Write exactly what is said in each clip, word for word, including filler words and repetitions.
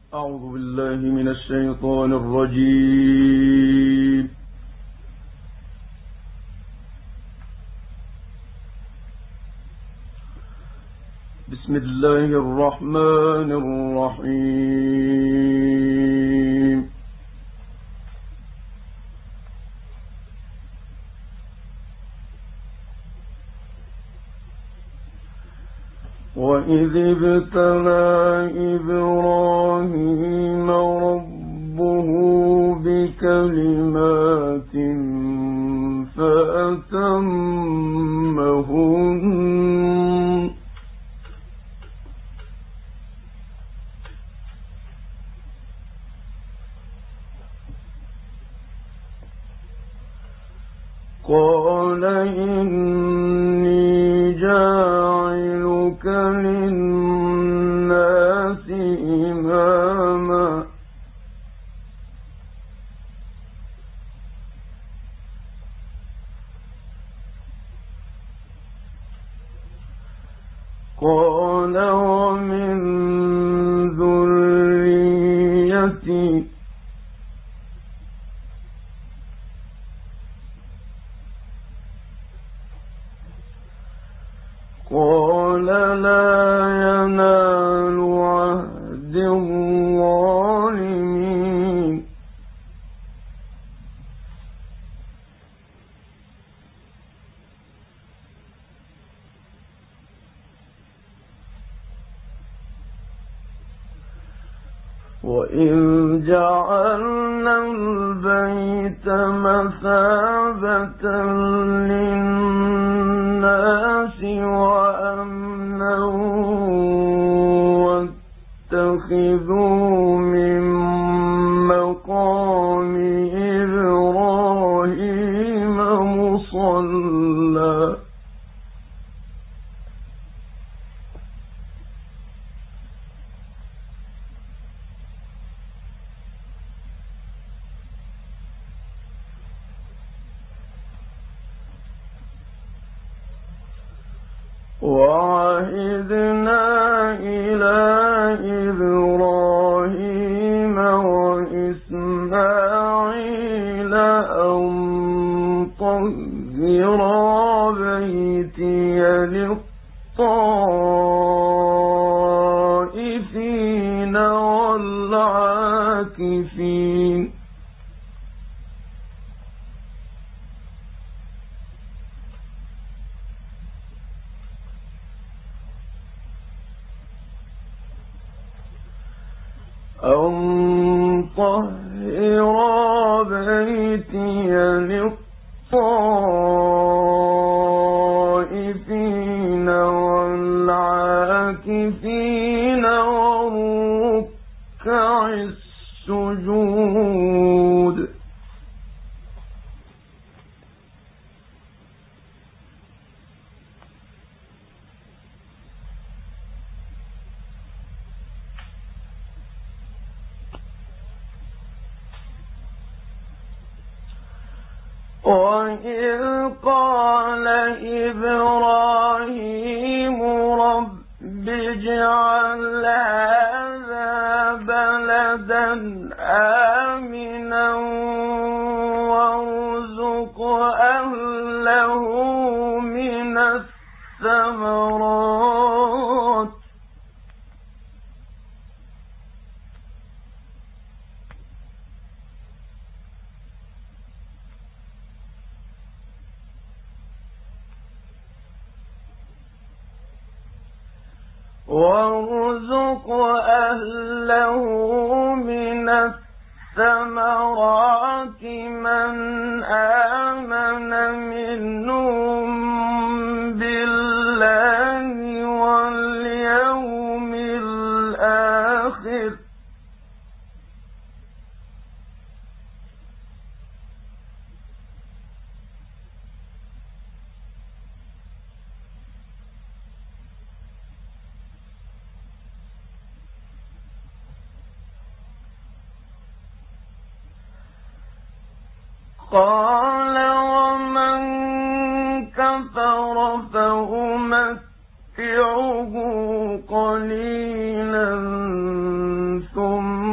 أعوذ بالله من الشيطان الرجيم. بسم الله الرحمن الرحيم. وإذ ابتلى إبراهيم ربه بكلمات فأتمهن قال إني جاعلك للناس إماما قال ومن ذريتي قال لا ينال عهد الظالمين وإذ جعلنا البيت مثابة للناس وأمنا واتخذوا من مقام إبراهيم مصلى وعهدنا إلى إبراهيم وإسماعيل أن طهرا بيتي للطائفين والعاكفين أن طهر بيتي للطائفين والعاكفين والركع السجود وإذ قال إبراهيم رب اجعل هذا بلدا آمنا وارزق أهله من الثمرات وارزق أهله من الثمرات من آمن منهم بالله واليوم الآخر قال ومن كفر فأمتعه قليلا ثم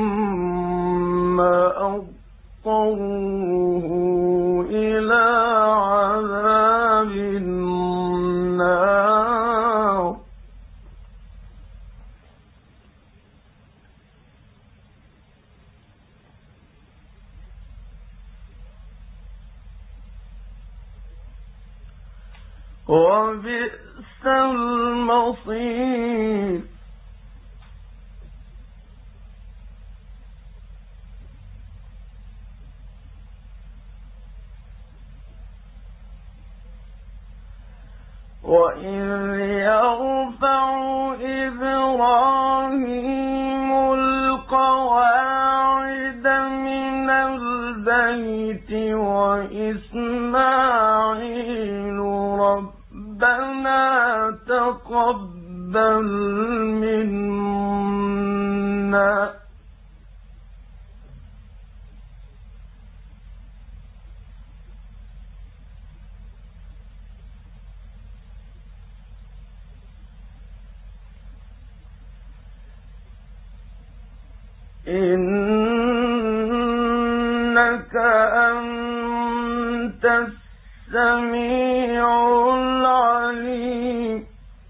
وبئس المصير. وإذ يرفع إبراهيم القواعد من البيت وإسماعيل ربنا تقبل منا إنك أنت السميع العليم.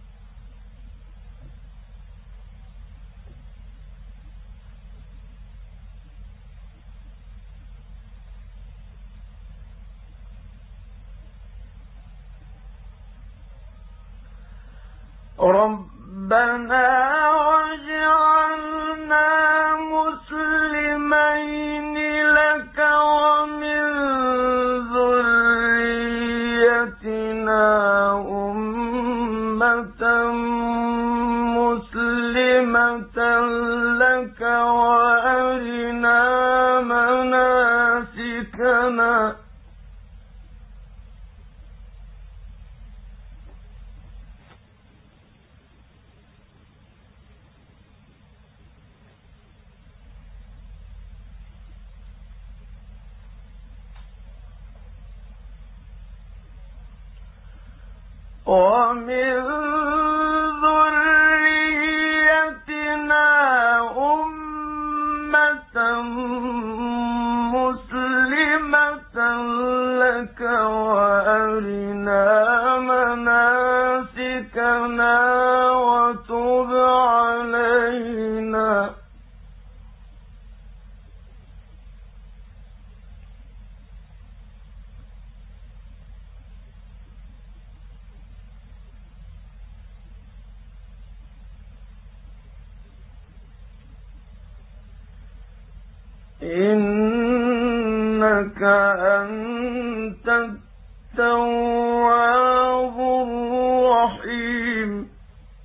ربنا واجعلنا مسلمين لك ومن ذريتنا أمة مسلمة لك وأرنا مناسكنا ومن ذريتنا أمة مسلمة لك وأرنا مناسكنا وتب علينا إنك أنت التواب الرحيم.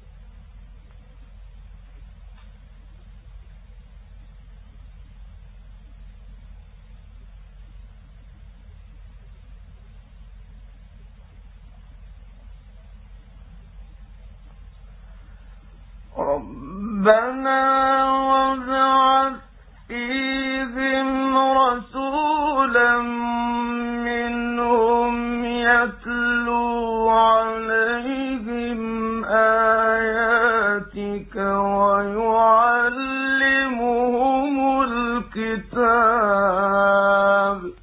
ربنا وابعث فيهم رسولا منهم يتلو عليهم آياتك ويعلمهم الكتاب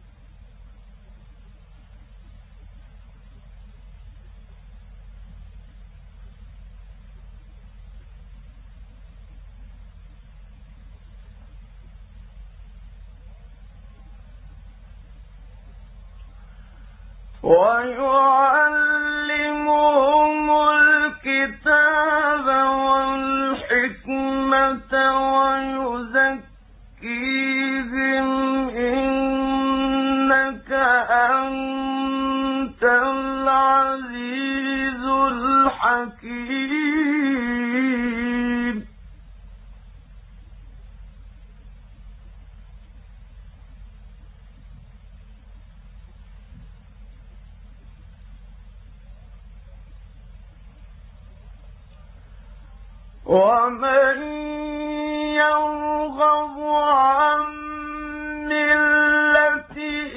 ويعلمهم الكتاب والحكمة ويزكيهم إنك أنت العزيز الحكيم. ومن يرغب عن ملة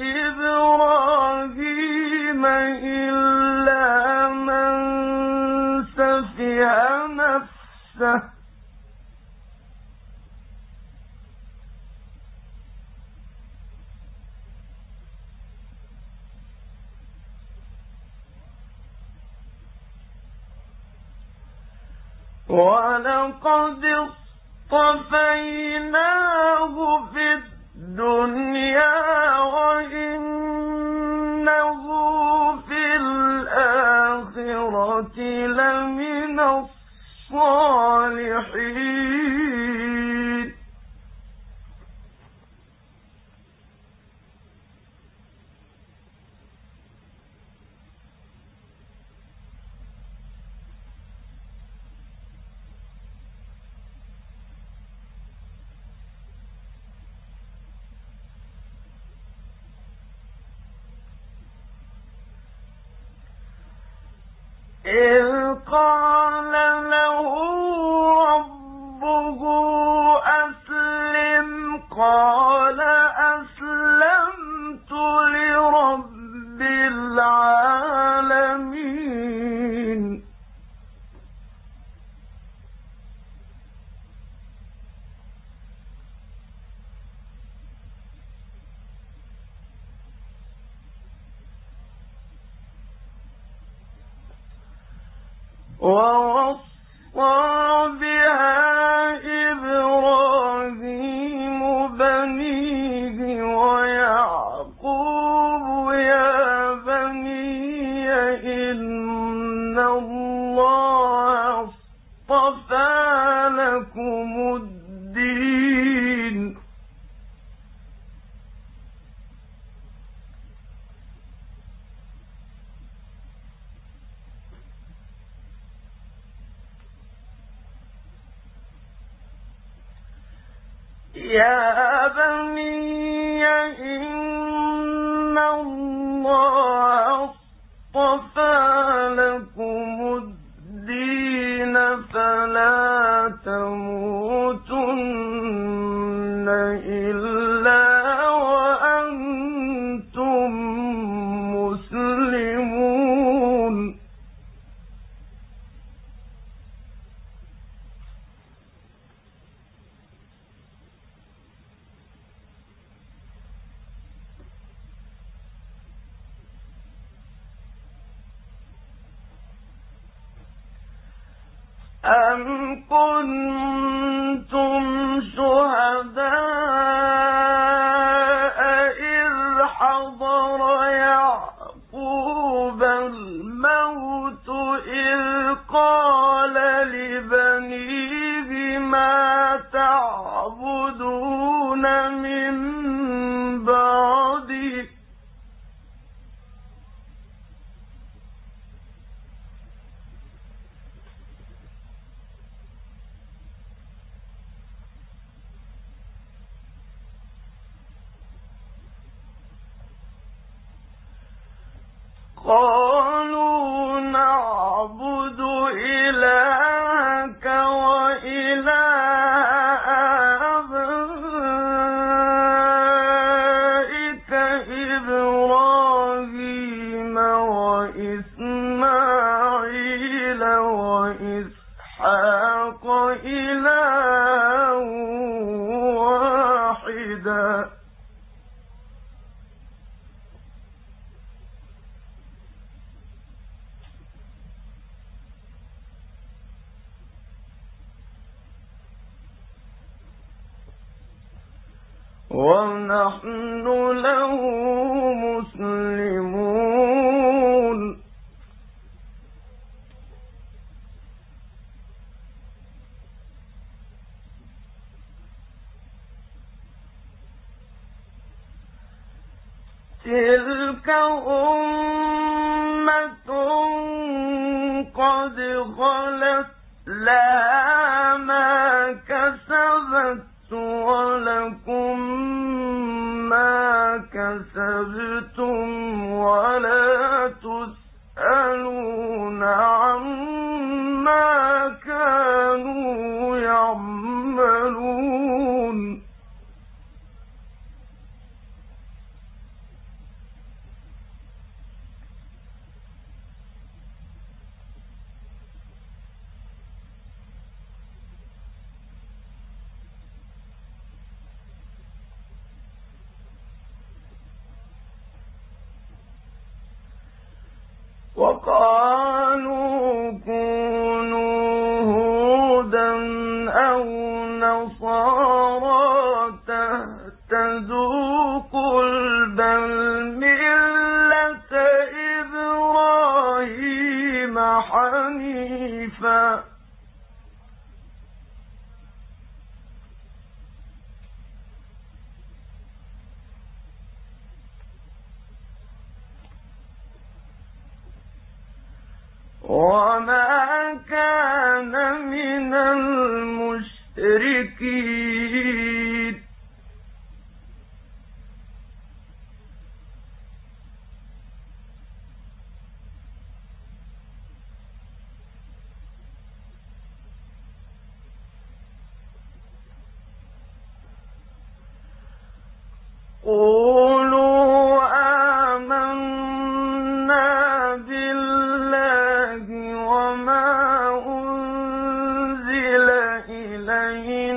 إبراهيم إلا من سفه نفسه ولقد اصطفيناه في الدنيا وإنه في الآخرة إذ قال له ربه أسلم قال أسلمت لرب العالمين ووصى بها إبراهيم بنيه ويعقوب يا بني إن الله اصطفى لكم الدين يا بني إن الله اصطفى لكم الدين فلا تموتن إلا وأنتم مسلمون أم كنتم شهداء إذ حضر يعقوب الموت إذ قال لبنيه ما تعبدون من بعدي قالوا نعبد إلهك وإله آبائك إبراهيم وإسماعيل وإسحاق إلها واحدا ونحن له مسلمون تلك أمة قد خلت لها ما كسبت ولكم ما كسبتم ولا تسألون عما كانوا يعملون وقالوا كونوا هودا أو نصارى تهتدوا قل بل ملة إبراهيم حنيفا وما كان من المشركين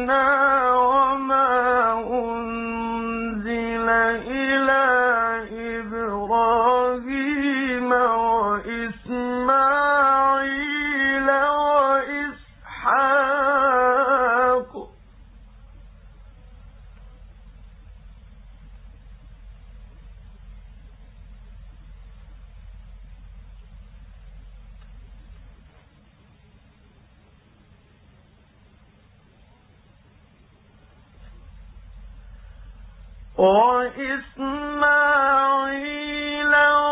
وإسماعيل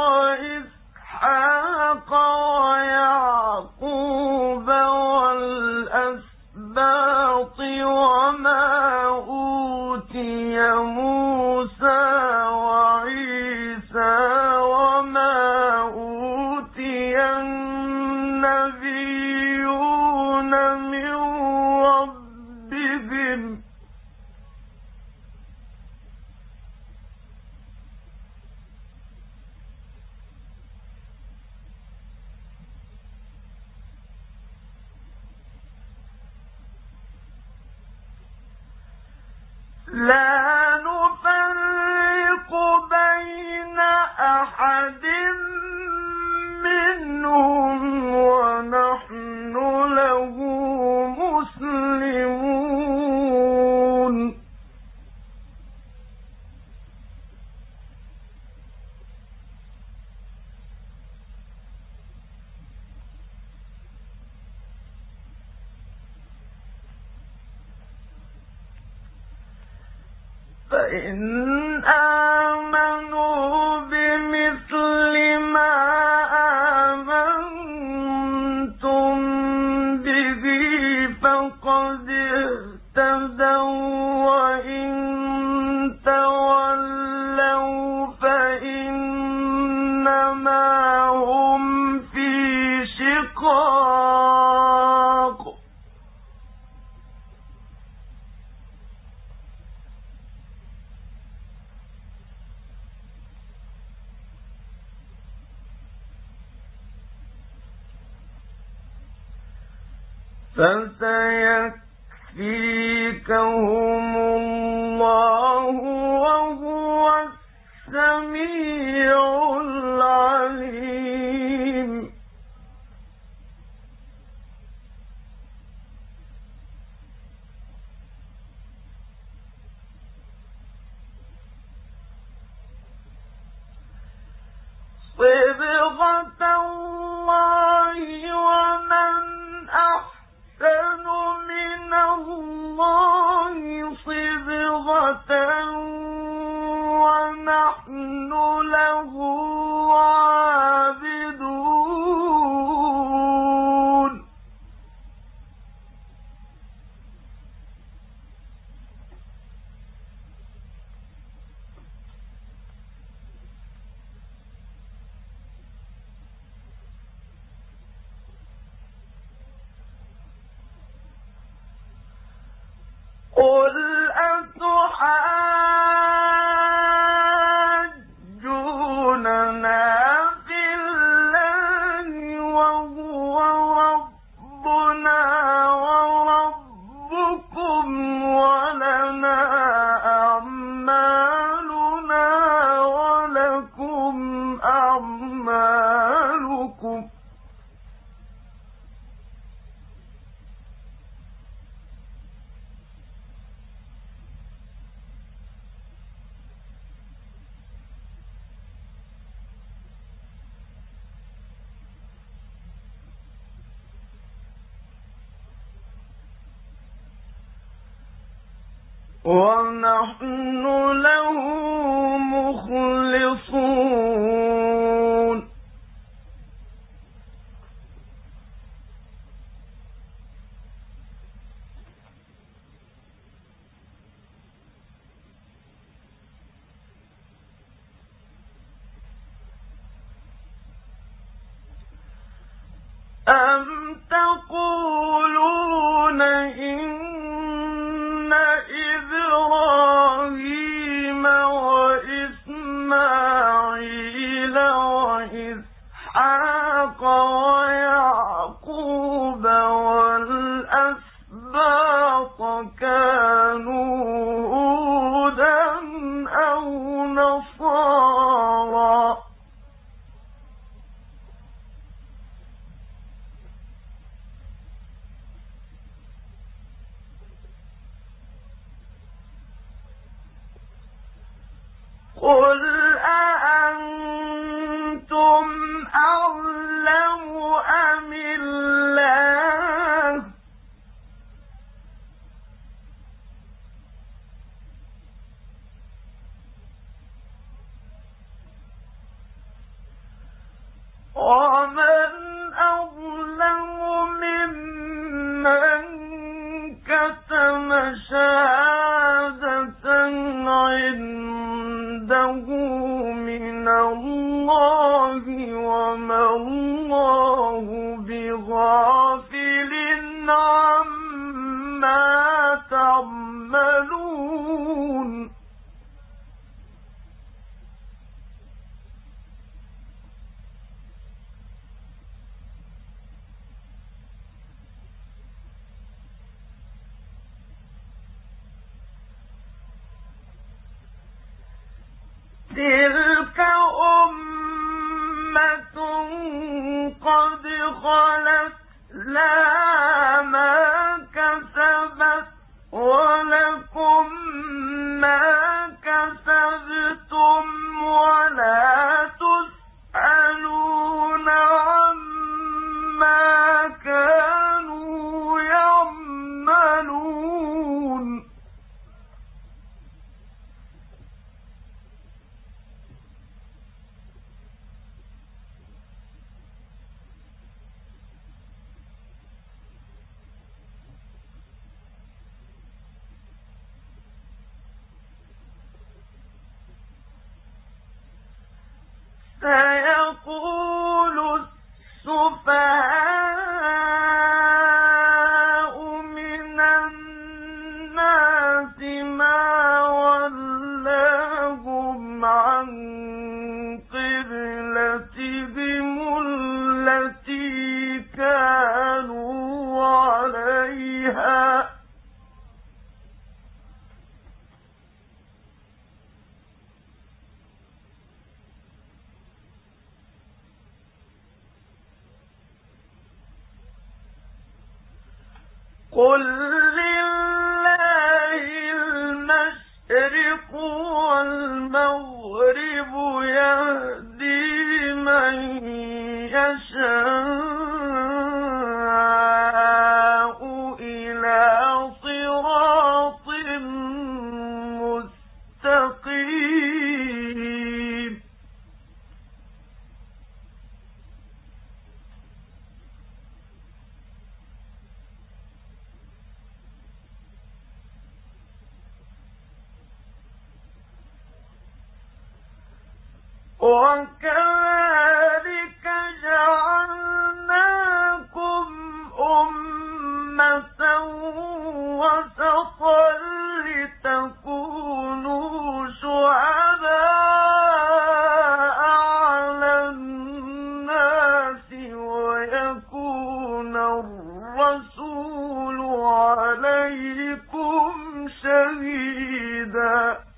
وإسحاق ويعقوب والأسباط وما أوتي موسى وعيسى وما أوتي النبيون من ربهم لا نفرق بين أحد منهم ونحن له مسلمون فإن آمنوا بمثل ما آمنتم به فقد اهتدوا وإن تولوا فإنما هم في شقاق فسيكفيكهم الله وهو السميع العليم صبغة الله ومن أحسن من الله صبغة ونحن له عابدون قل أتحاجوننا في الله وهو ربنا وربكم ولنا أعمالنا ولكم أعمالكم ونحن له مخلصون أم تقولون إن إبراهيم وإسماعيل وإسحاق ويعقوب والأسباط كانوا كانوا هودا أو نصارى قل أأنتم أعلم أم الله ومن أظلم ممن كتم شهادة عنده من الله وما الله بغافل عما تعملون تلك أمة قد خلت لها ما كسبت ولكم ما كسبتم ولا تسألون عما كانوا يعملون سيقول السفهاء من الناس ما ولاهم عن قبلتهم التي كانوا عليها قل لله المشرق والمغرب يهدي من يشاء إلى صراط مستقيم وكذلك جعلناكم أمة وسطا لتكونوا شهداء على الناس ويكون الرسول عليكم شهيدا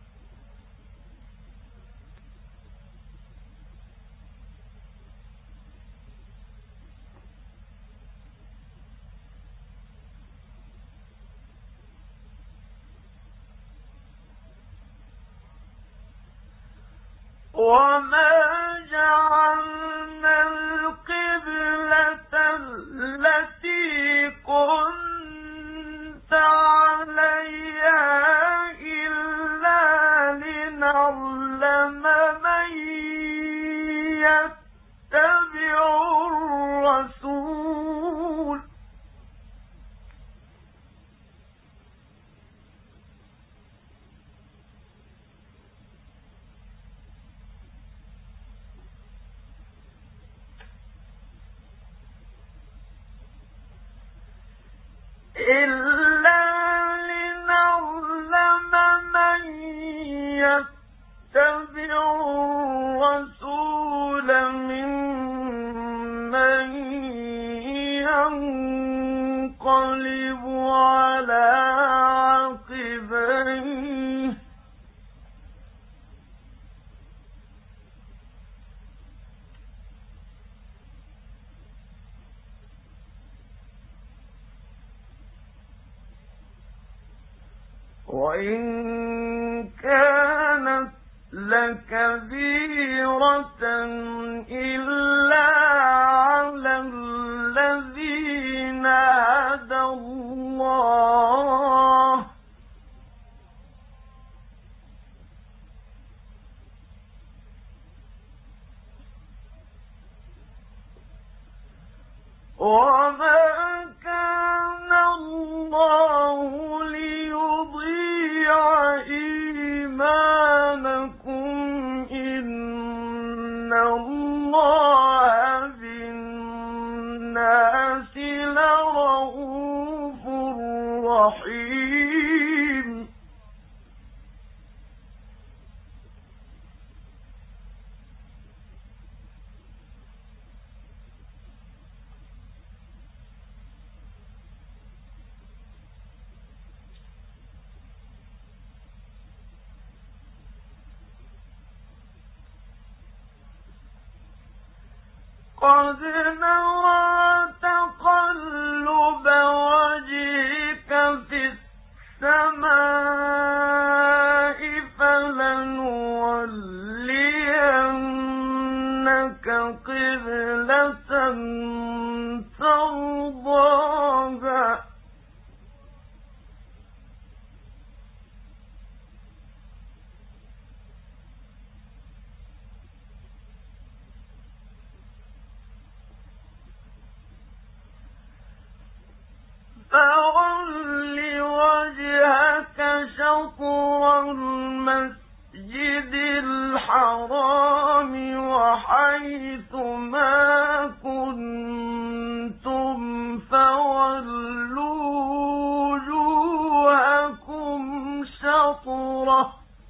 وما جعلنا القبلة التي كنت عليها إلا لنعلم من يتبع الرسول إلا لنعلم من يتبع الرسول ممن ينقلب على عقبيه وإن كانت لكبيرة إلا على الذين هدى الله وما كان الله ليضيع إيمانكم إن الله بالناس لرءوف رحيم قد نرى تقلب وجهك في السماء فلنولينك قبلة ترضاها فَوَلِّ وَجْهَكَ شَطْرَ الْمَسْجِدِ الْحَرَامِ وَحَيْثُ مَا كُنتُمْ فَوَلُّوا وُجُوهَكُمْ شَطْرَهُ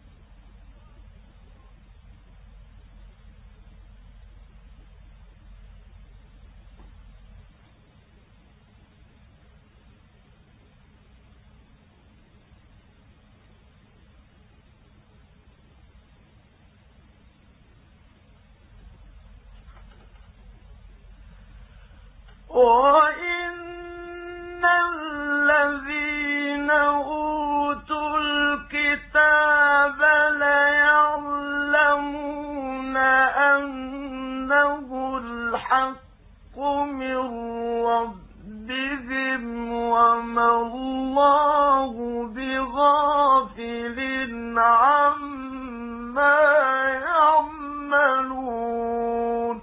وَإِنَّ الَّذِينَ أُوتُوا الْكِتَابَ لَيَعْلَمُونَ أَنَّهُ الْحَقُّ مِنْ رَبِّهِمْ وَمَا اللَّهُ بِغَافِلٍ عَمَّا يَعْمَلُونَ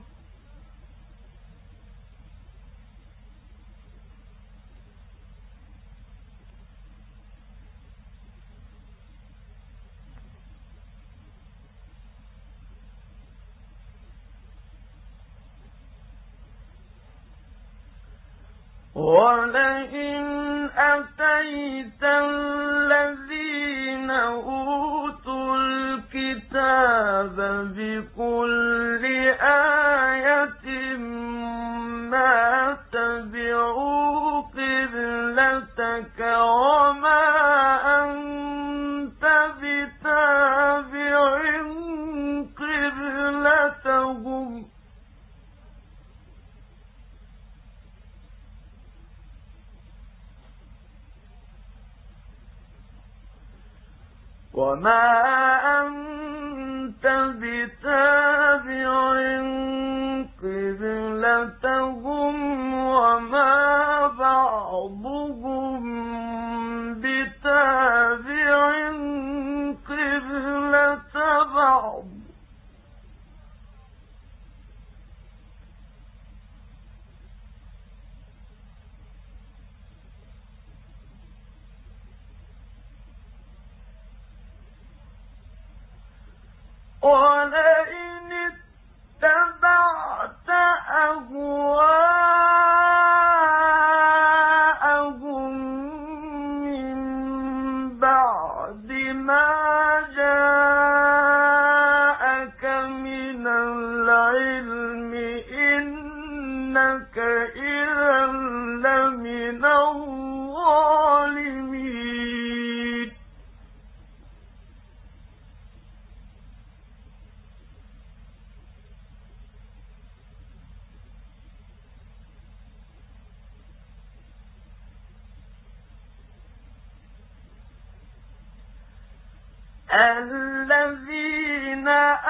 وَلَئِنْ أَتَيْتَ الَّذِينَ أُوتُوا الْكِتَابَ بِكُلِّ آيَةٍ مَا تَبِعُوا قِبْلَتَكَ وَمَا أَنْتَ بِتَابِعٍ قِبْلَتَهُمْ وَمَا أَنْتَ بِتَابِعٍ قِبْلَتَهُمْ وَمَا بَعْضُهُم بِتَابِعٍ قِبْلَةَ بَعْضٍ وَلَئِنِ اتَّبَعْتَ أَهْوَاءَهُم مِّن بَعْدِ مَا جَاءَكَ مِنَ الْعِلْمِ إِنَّكَ إِذًا لَّمِنَ الظَّالِمِينَ الذين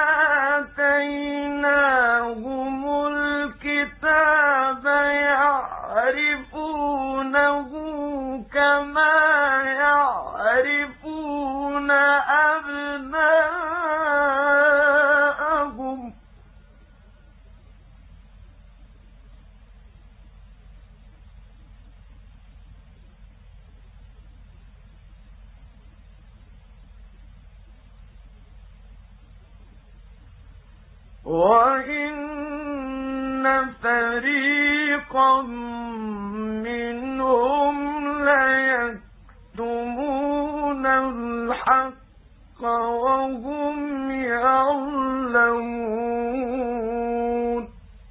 آتيناهم الكتاب يعرفونه كما يعرفون أبناءهم وَإِنَّ فَرِيقًا مِّنْهُمْ لَيَكْتُمُونَ الْحَقَّ وَهُمْ يَعْلَمُونَ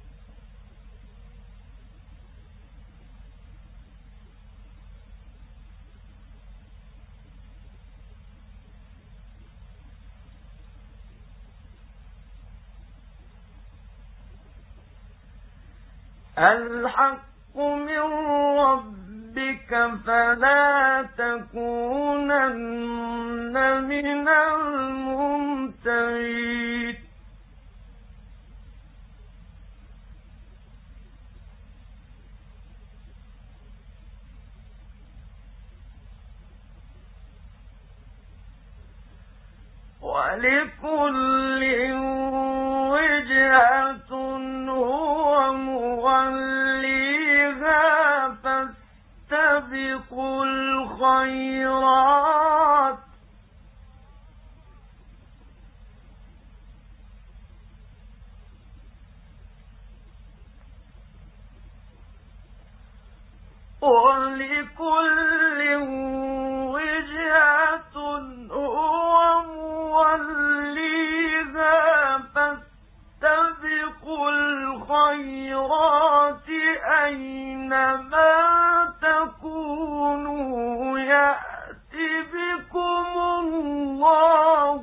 الحق من ربك فلا تكونن من الممترين ولكل وجهة هو موليها فاستبقوا الخيرات ولكل وجهة هو موليها فاستبقوا الخيرات أينما تكونوا يأت بكم الله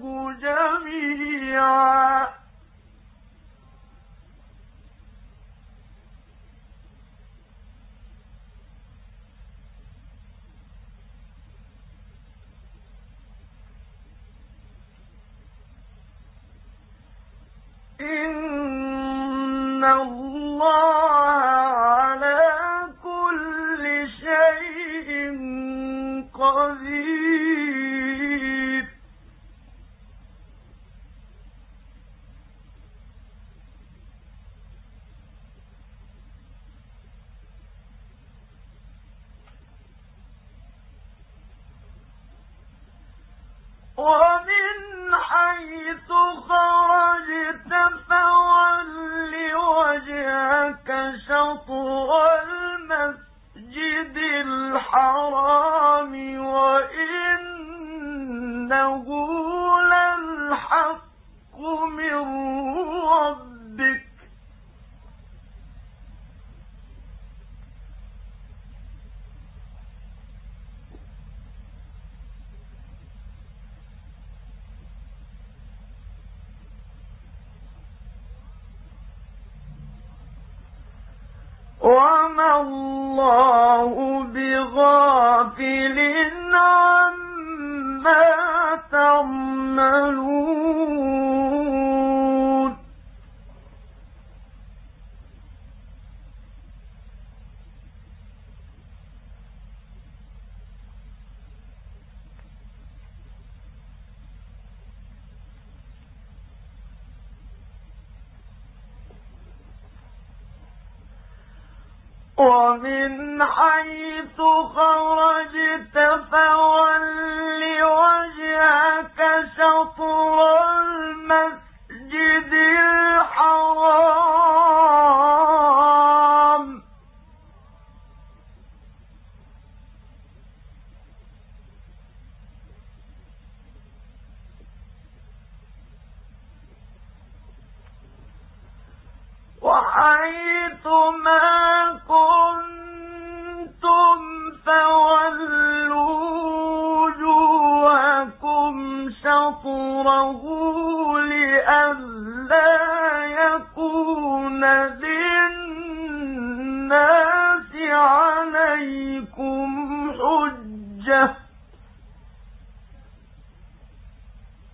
جميعا إن الله على كل شيء قدير ومن حيث خرجت فول وجهك شطر المسجد الحرام وإنه للحق من ربك وما الله بغافل عما تعملون ومن حيث خرجت فول وجهك شطر المسجد الحرام وحيث ما كنتم فولوا وجوهكم شطره لئلا يكون للناس عليكم حجة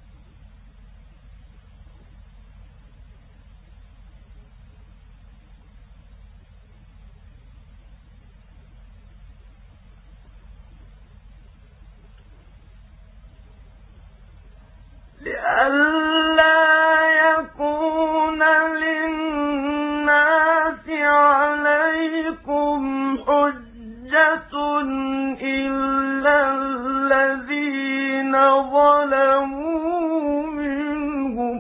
ظلموا منهم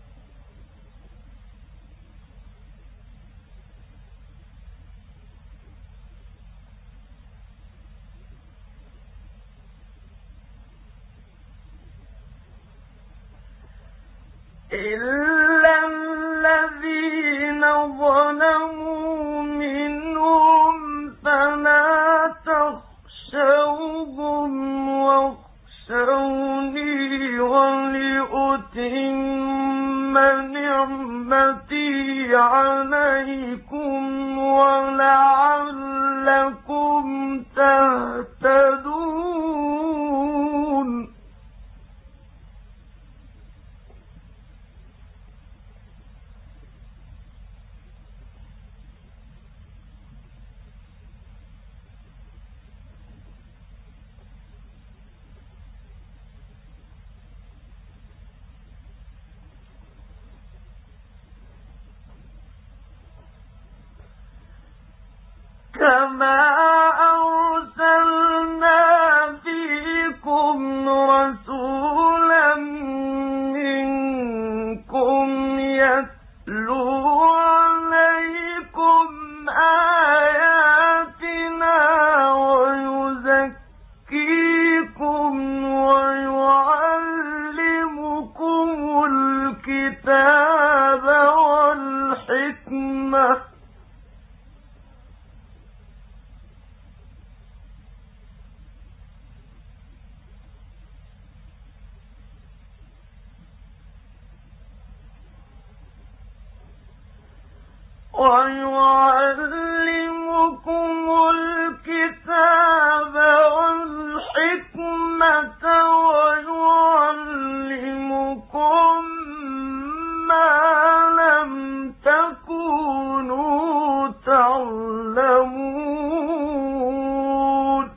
إلا الذين ظلموا منهم فلا تخشوهم واخشوني ولأتم نعمتي عليكم ولعلكم تهتدون كما أرسلنا فيكم رسولا منكم يتلو عليكم آياتنا ويزكيكم ويعلمكم الكتاب والحكمة ويعلمكم الكتاب والحكمة ويعلمكم ما لم تكونوا تعلمون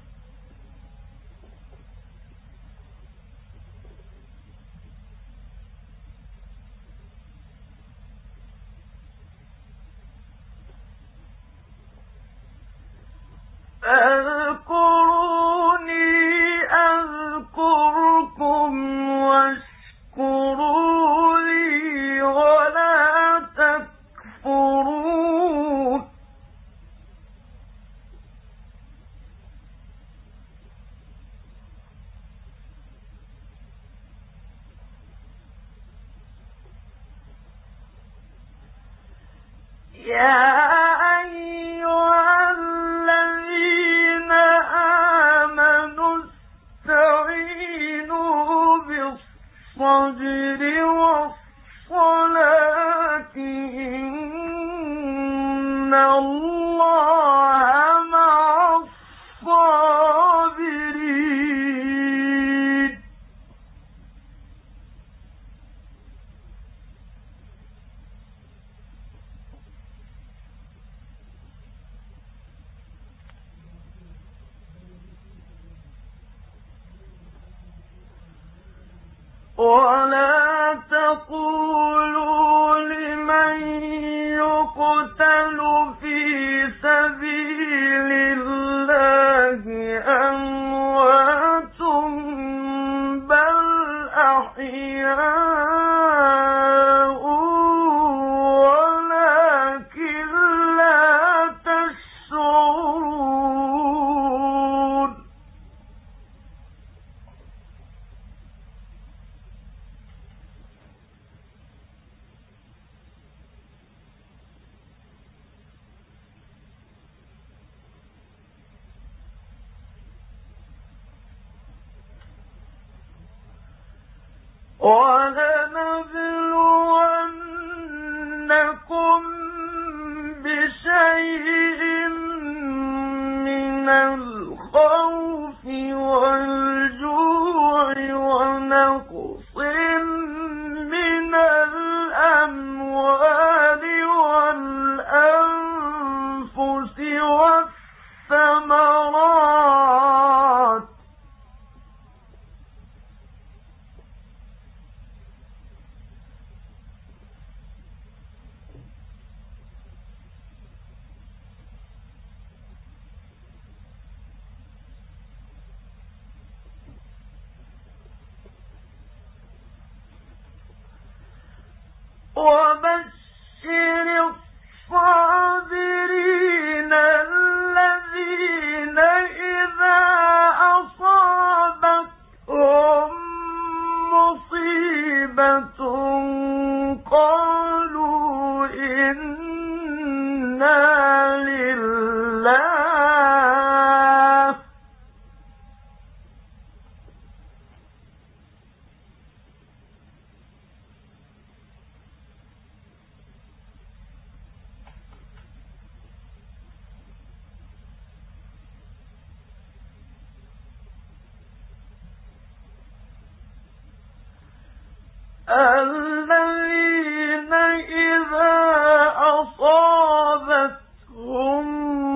فاذكروني أذكركم واشكروا لي ولا تكفرون يا أيها الذين آمنوا استعينوا بالصبر والصلاة إن الله مع الصابرين ولا تقولوا لمن يقتل في سبيل الله أموات بل أحياء ولكن لا تشعرون ولنبلونكم بشيء من الخوف والجوع ونقص من الأموال والأنفس والثمرات وبشر الصابرين الذين إذا أصابتهم مصيبة قالوا إنا لله الذين إذا أصابتهم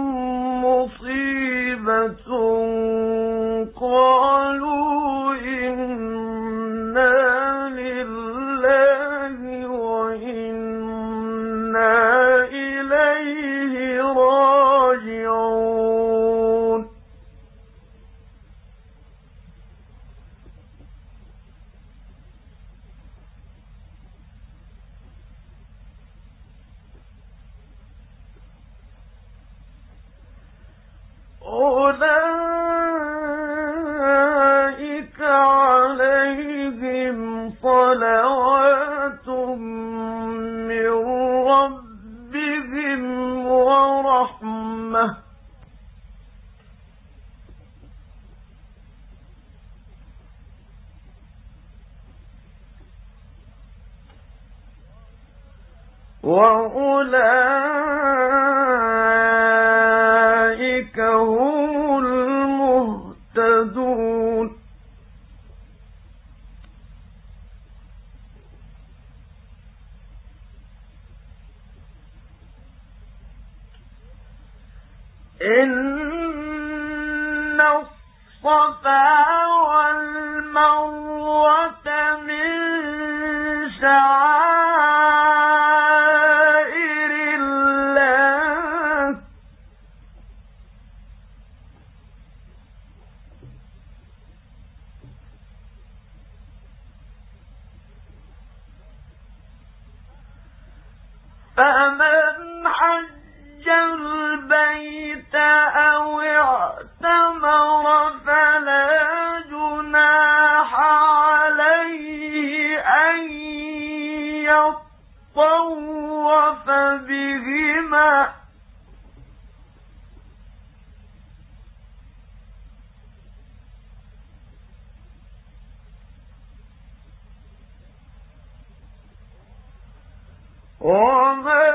مصيبة قالوا إنا لله وإنا إليه راجعون أولئك عليهم صلوات من ربهم ورحمة وأولئك هم المهتدون إن الصفا والمروة من شعائر الله فمن حج البيت أو اعتمر فلا جناح عليه أن يطوف بهما ومن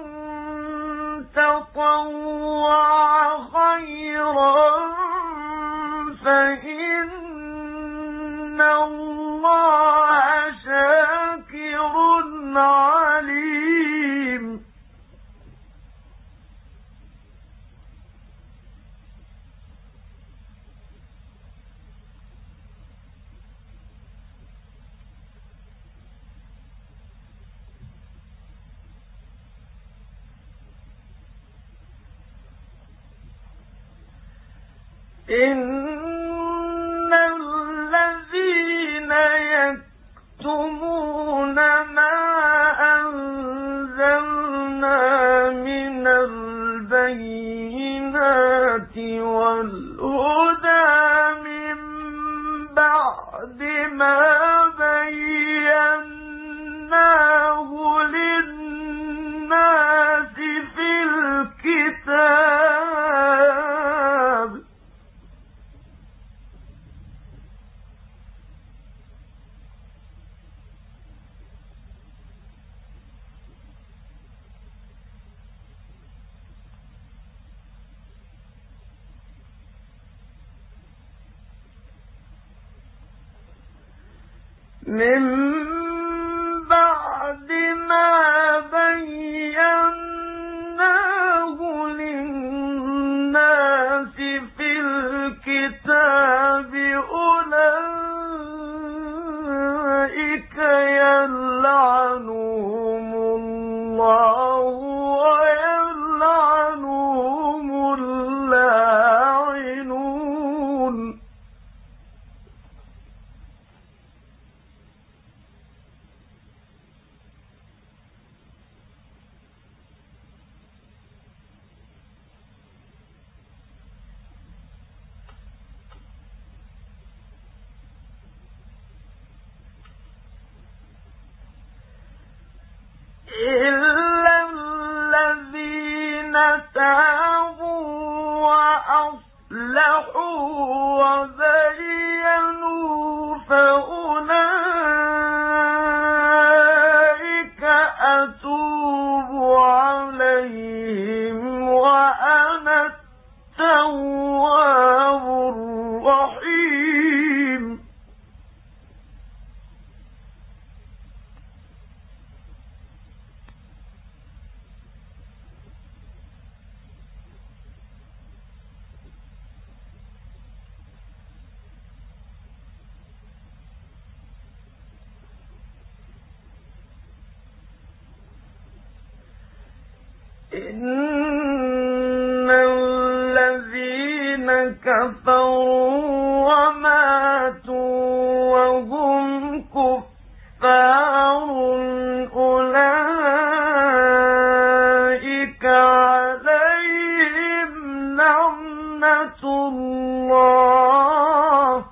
تطوع خيرا فإن الله شاكر عليم إن الذين يكتمون ما أنزلنا من البينات والهدى من بعد ما بيناه للناس في الكتاب من بعد ما بيناه للناس في الكتاب أولئك يلعنهم الله ويلعنهم اللاعنون إن الذين كفروا وماتوا وهم كفار أولئك عليهم لعنة الله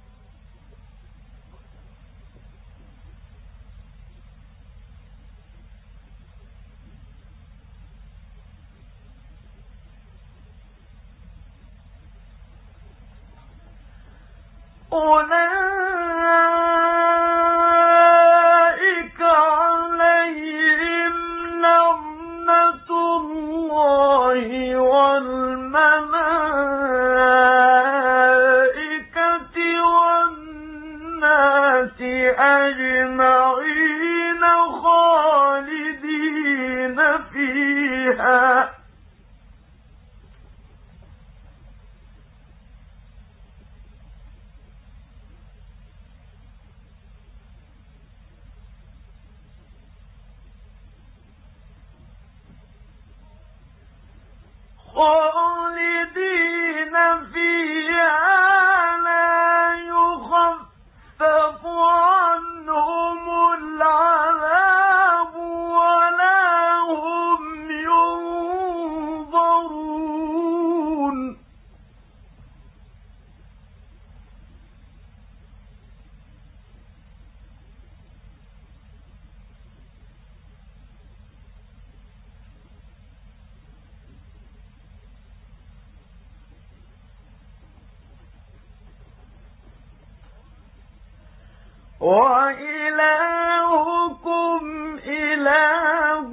أولئك عليهم لعنة الله والملائكة والناس أجمعين خالدين فيها خالدين فيها لا يخفف عنهم العذاب ولا هم ينظرون وإلهكم إله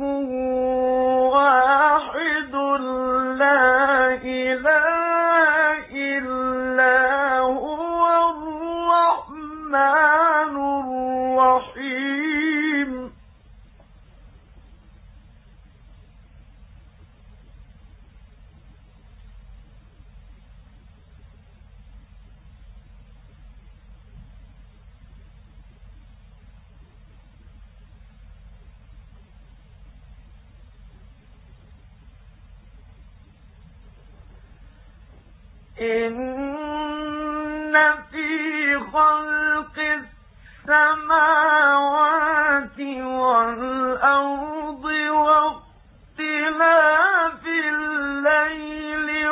واحد لا إله إلا هو الرحمن الرحيم إن في خلق السماوات والأرض واختلاف الليل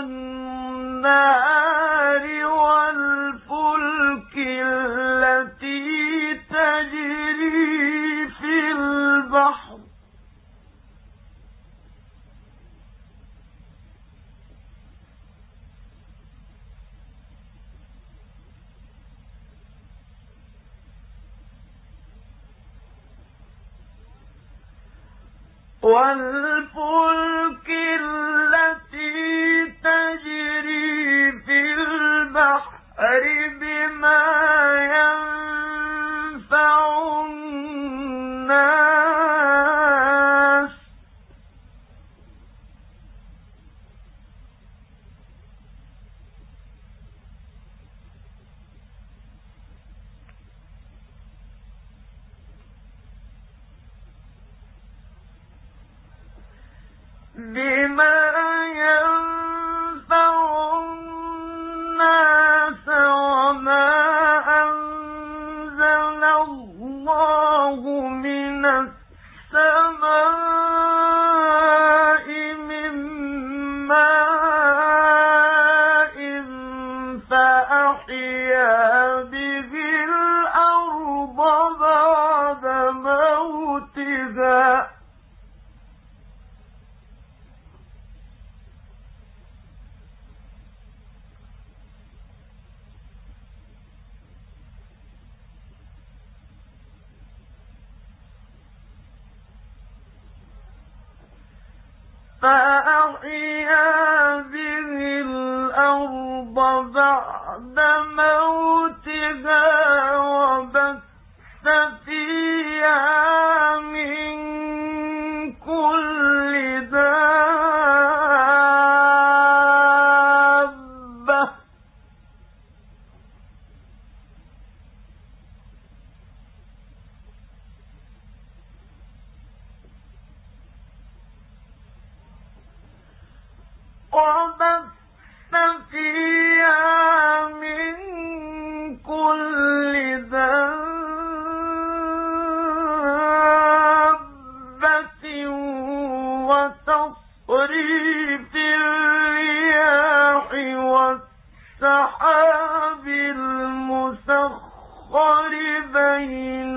والنهار والفلك التي تجري في البحر والفلك التي تجري في البحر بما ينفع الناس بما ينفع الناس وما أنزل الله من السماء من ماء فأحيا به الأرض بعد موتها فأحيا به الأرض بعد موتها وبث فيها من كل دابة وبث فيها من كل دابة وتصريف الرياح والسحاب المسخر بين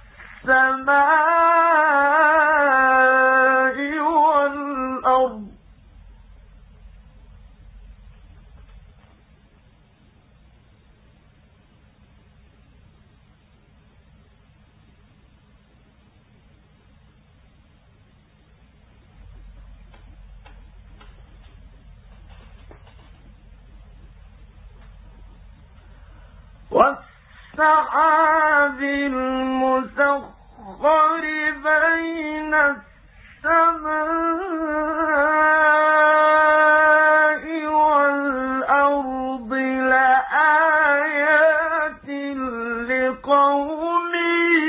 السماء والأرض والسحاب المسخر بين السماء والأرض لآيات لقوم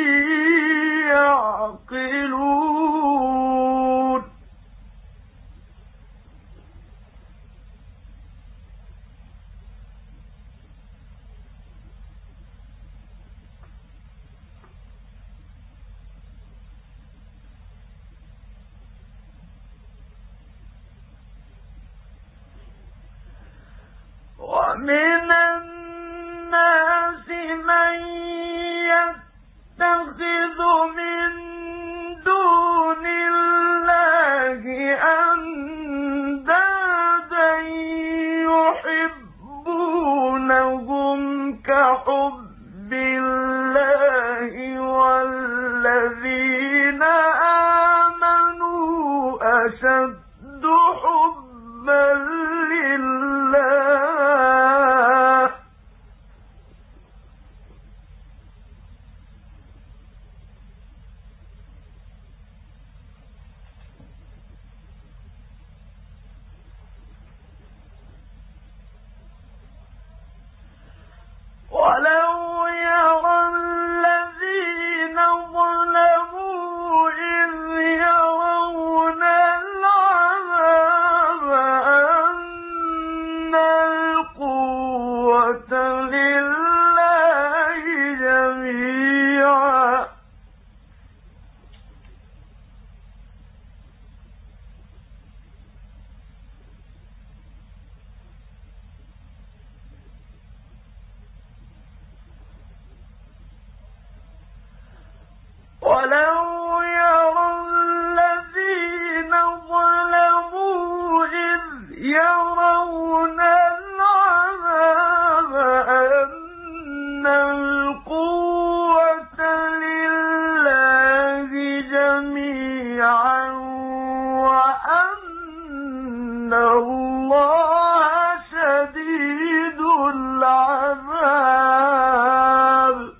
يعقلون ومن الناس من يتخذ من دون الله أندادا يحبونهم كحب الله والذين آمنوا أشد حبا لله ولو يرى الذين ظلموا إذ يرون العذاب أن القوة لله جميعا ولو يرى الذين ظلموا إذ يرون العذاب أن القوة لله جميعا وأن الله شديد العذاب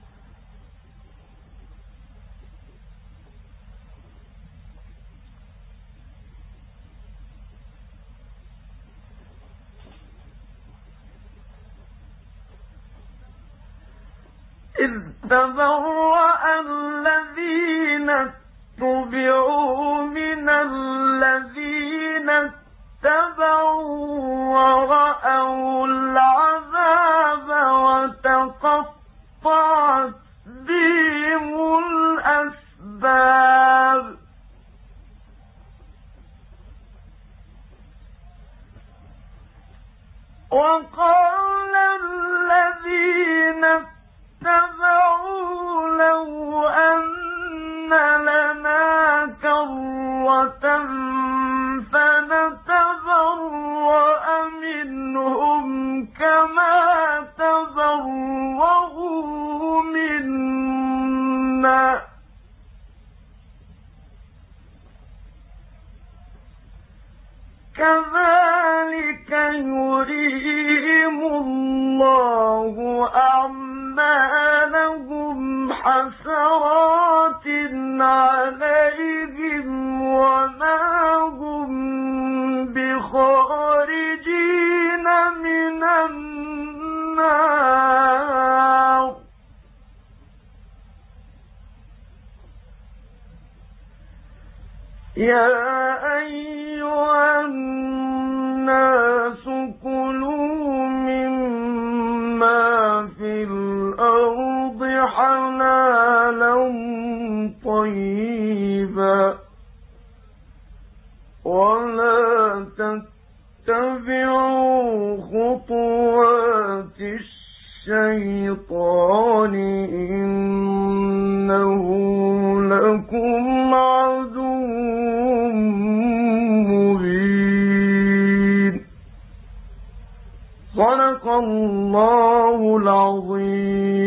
إذ تبرأ الذين اتبعوا من الذين اتبعوا ورأوا العذاب وتقطعت بهم الأسباب وقال الذين اتبعوا لو أن لنا كرة فنتبرأ منهم كما تبرأوا منا كذلك يريهم الله أعمالهم حسرات عليهم وما هم بخارجين من النار يا أيها الناس حلالا طيبا ولا تتبعوا خطوات الشيطان إنه لكم عدو مبين. صدق الله العظيم.